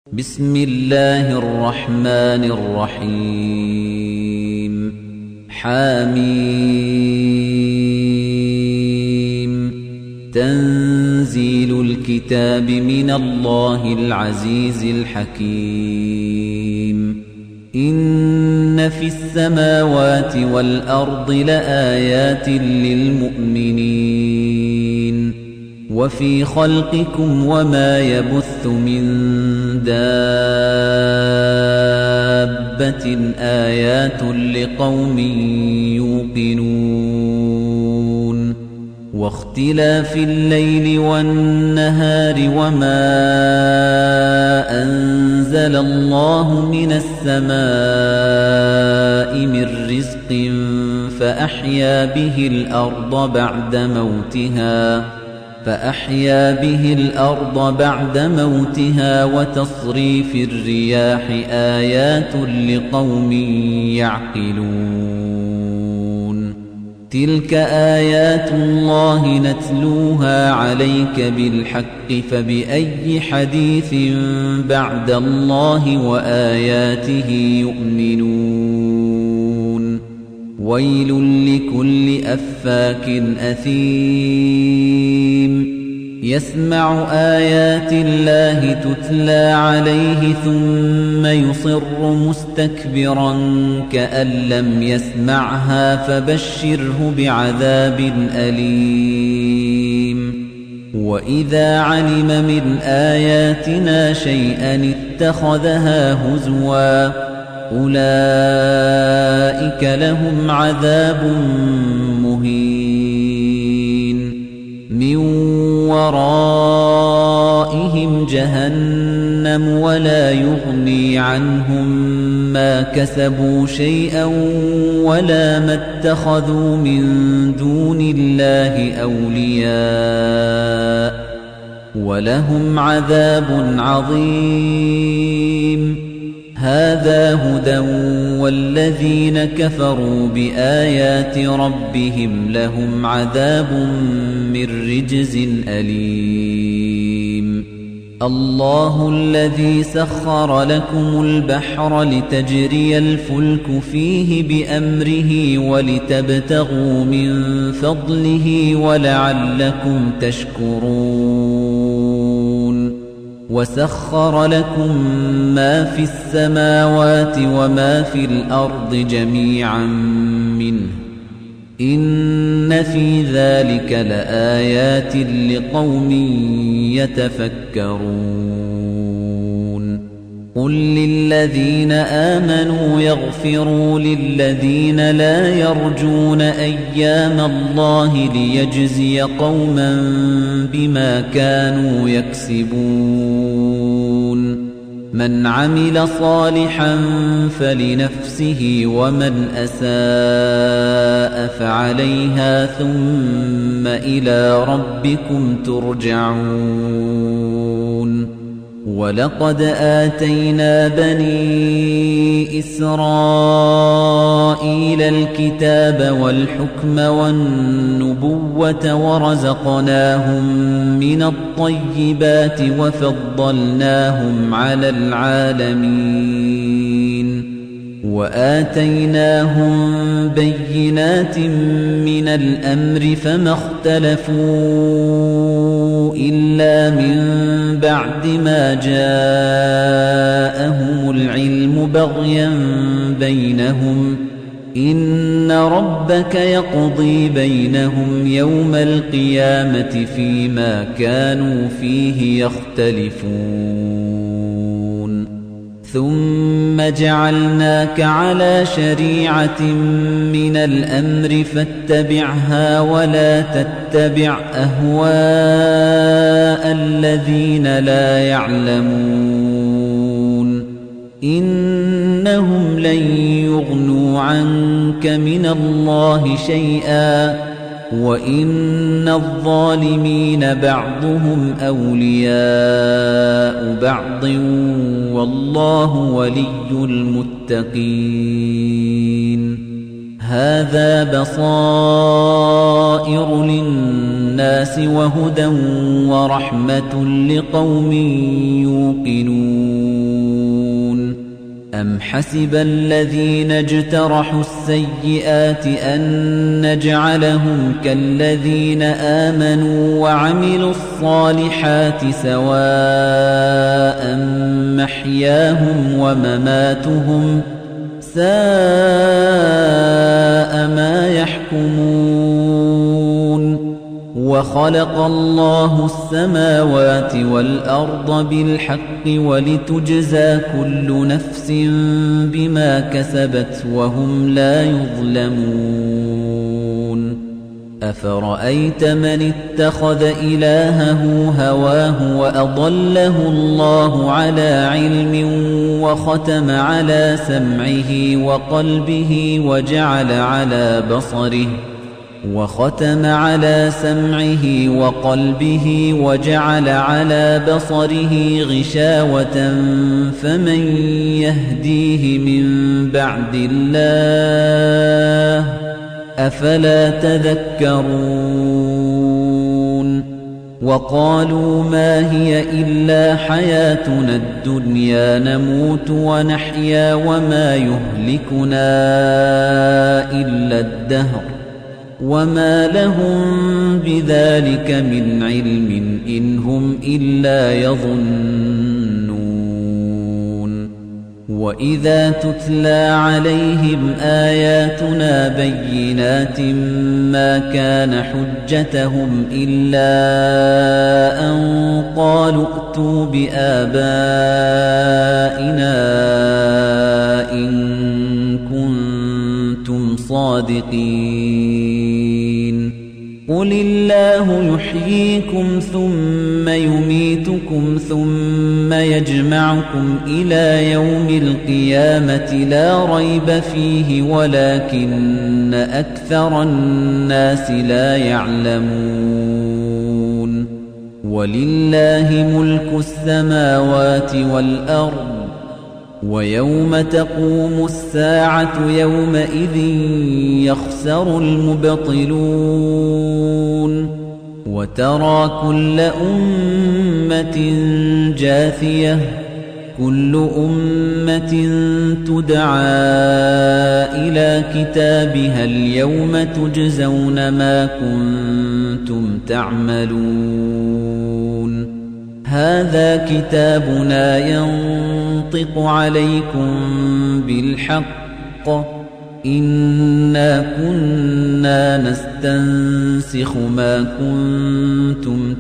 بسم الله الرحمن الرحيم حميم تنزيل الكتاب من الله العزيز الحكيم إن في السماوات والأرض لآيات للمؤمنين وفي خلقكم وما يبث من دابة آيات لقوم يوقنون واختلاف الليل والنهار وما أنزل الله من السماء من رزق فأحيا به الأرض بعد موتها وتصريف الرياح آيات لقوم يعقلون تلك آيات الله نتلوها عليك بالحق فبأي حديث بعد الله وآياته يؤمنون ويل لكل أفاك أثيم يسمع آيات الله تتلى عليه ثم يصر مستكبرا كأن لم يسمعها فبشره بعذاب أليم وإذا علم من آياتنا شيئا اتخذها هزوا أولئك لهم عذاب مهين من ورائهم جهنم ولا يغني عنهم ما كسبوا شيئا ولا ما اتخذوا من دون الله أولياء ولهم عذاب عظيم هذا هدى والذين كفروا بآيات ربهم لهم عذاب من رجز أليم الله الذي سخر لكم البحر لتجري الفلك فيه بأمره ولتبتغوا من فضله ولعلكم تشكرون وسخر لكم ما في السماوات وما في الأرض جميعا منه إن في ذلك لآيات لقوم يتفكرون قل للذين آمنوا يغفروا للذين لا يرجون أيام الله ليجزي قوما بما كانوا يكسبون من عمل صالحا فلنفسه ومن أساء فعليها ثم إلى ربكم ترجعون ولقد آتينا بني إسرائيل الكتاب والحكم والنبوة ورزقناهم من الطيبات وفضلناهم على العالمين وآتيناهم بينات من الأمر فما اختلفوا إلا من بعد ما جاءهم العلم بغيا بينهم إن ربك يقضي بينهم يوم القيامة فيما كانوا فيه يختلفون ثم جعلناك على شريعة من الأمر فاتبعها ولا تتبع أهواء الذين لا يعلمون إنهم لن يغنوا عنك من الله شيئا وإن الظالمين بعضهم أولياء بعض والله ولي المتقين هذا بصائر للناس وهدى ورحمة لقوم يوقنون أَمْ حَسِبَ الَّذِينَ اجْتَرَحُوا السَّيِّئَاتِ أَن نَّجْعَلَهُمْ كَالَّذِينَ آمَنُوا وَعَمِلُوا الصَّالِحَاتِ سَوَاءً مَّحْيَاهُمْ وَمَمَاتُهُمْ سَاءَ مَا يَحْكُمُونَ وَخَلَقَ اللَّهُ السَّمَاوَاتِ وَالْأَرْضَ بِالْحَقِّ وَلِتُجْزَىٰ كُلُّ نَفْسٍ بِمَا كَسَبَتْ وَهُمْ لَا يُظْلَمُونَ أَفَرَأَيْتَ مَنِ اتَّخَذَ إِلَٰهَهُ هَوَاهُ وَأَضَلَّهُ اللَّهُ عَلَىٰ عِلْمٍ وَخَتَمَ عَلَىٰ سَمْعِهِ وَقَلْبِهِ وَجَعَلَ عَلَىٰ بَصَرِهِ غِشَاوَةً فَمَن يَهْدِيهِ مِن بَعْدِ اللَّهِ ۚ أَفَلَا تَذَكَّرُونَ وَقَالُوا مَا هِيَ إِلَّا حَيَاتُنَا الدُّنْيَا نَمُوتُ وَنَحْيَا وَمَا يُهْلِكُنَا إِلَّا الدَّهْرُ وَمَا لَهُم بِذَلِكَ مِنْ عِلْمٍ إِنْ هُمْ إِلَّا يَظُنُّونَ وَإِذَا تُتْلَىٰ عَلَيْهِمْ آيَاتُنَا بَيِّنَاتٍ مَّا كَانَ حُجَّتَهُمْ إِلَّا أَن قَالُوا ائْتُوا بِآبَائِنَا إِن كُنتُمْ صَادِقِينَ قُلِ اللَّهُ يُحْيِيكُمْ ثُمَّ يُمِيتُكُمْ ثُمَّ يَجْمَعُكُمْ إِلَىٰ يَوْمِ الْقِيَامَةِ لَا رَيْبَ فِيهِ وَلَٰكِنَّ أَكْثَرَ النَّاسِ لَا يَعْلَمُونَ وَلِلَّهِ مُلْكُ السَّمَاوَاتِ وَالْأَرْضِ وَيَوْمَ تَقُومُ السَّاعَةُ يَوْمَئِذٍ يَخْسَرُ الْمُبْطِلُونَ وَتَرَىٰ كُلَّ أُمَّةٍ جَاثِيَةً كُلُّ أُمَّةٍ تُدْعَىٰ إِلَىٰ كِتَابِهَا الْيَوْمَ تُجْزَوْنَ مَا كُنتُمْ تَعْمَلُونَ هَٰذَا كِتَابُنَا يَنطِقُ عَلَيْكُم بِالْحَقِّ إِنَّا كُنَّا نَسْتَنسِخُ مَا كُنتُمْ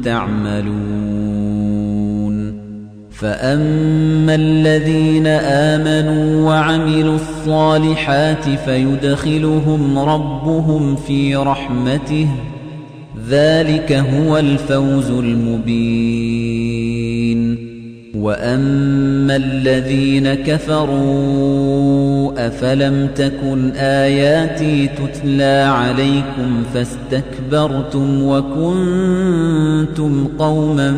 تَعْمَلُونَ فَأَمَّا الَّذِينَ آمَنُوا وَعَمِلُوا الصَّالِحَاتِ فَيُدْخِلُهُمْ رَبُّهُمْ فِي رَحْمَتِهِ ۚ ذَلِكَ هُوَ الْفَوْزُ الْمُبِينُ وَأَمَّا الَّذِينَ كَفَرُوا أَفَلَمْ تَكُنْ آيَاتِي تُتْلَىٰ عَلَيْكُمْ فَاسْتَكْبَرْتُمْ وَكُنتُمْ قَوْمًا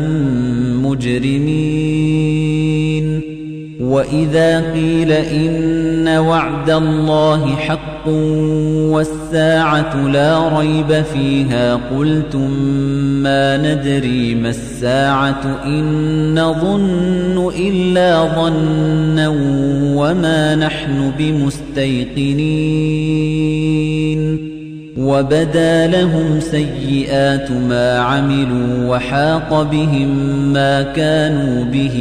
مُجْرِمِينَ وَإِذَا قِيلَ إِنَّ وَعْدَ اللَّهِ حَقٌّ وَالسَّاعَةُ لَا رَيْبَ فِيهَا قُلْتُم مَّا نَدْرِي مَا السَّاعَةُ إِن نَّظُنُّ إِلَّا ظَنًّا وَمَا نَحْنُ بِمُسْتَيْقِنِينَ وَبَدَا لَهُمْ سَيِّئَاتُ مَا عَمِلُوا وَحَاقَ بِهِم مَّا كَانُوا بِهِ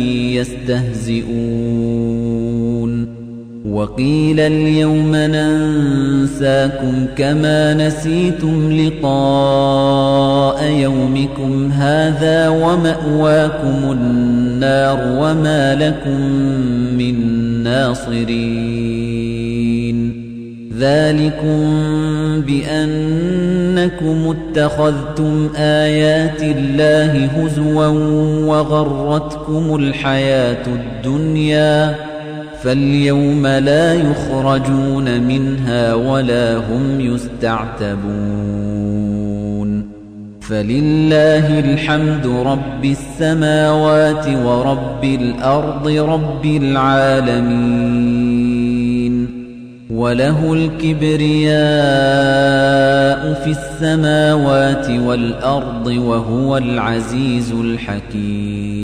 يَسْتَهْزِئُونَ وَقِيلَ الْيَوْمَ نَنسَاكُمْ كَمَا نَسِيتُمْ لِقَاءَ يَوْمِكُمْ هَٰذَا وَمَأْوَاكُمُ النَّارُ وَمَا لَكُم مِّن نَّاصِرِينَ ذَلِكُم بِأَنَّكُمُ اتَّخَذْتُمْ آيَاتِ اللَّهِ هُزُوًا وَغَرَّتْكُمُ الْحَيَاةُ الدُّنْيَا فَالْيَوْمَ لَا يُخْرَجُونَ مِنْهَا وَلَا هُمْ يُسْتَعْتَبُونَ فَلِلَّهِ الْحَمْدُ رَبِّ السَّمَاوَاتِ وَرَبِّ الْأَرْضِ رَبِّ الْعَالَمِينَ وَلَهُ الْكِبْرِيَاءُ فِي السَّمَاوَاتِ وَالْأَرْضِ وَهُوَ الْعَزِيزُ الْحَكِيمُ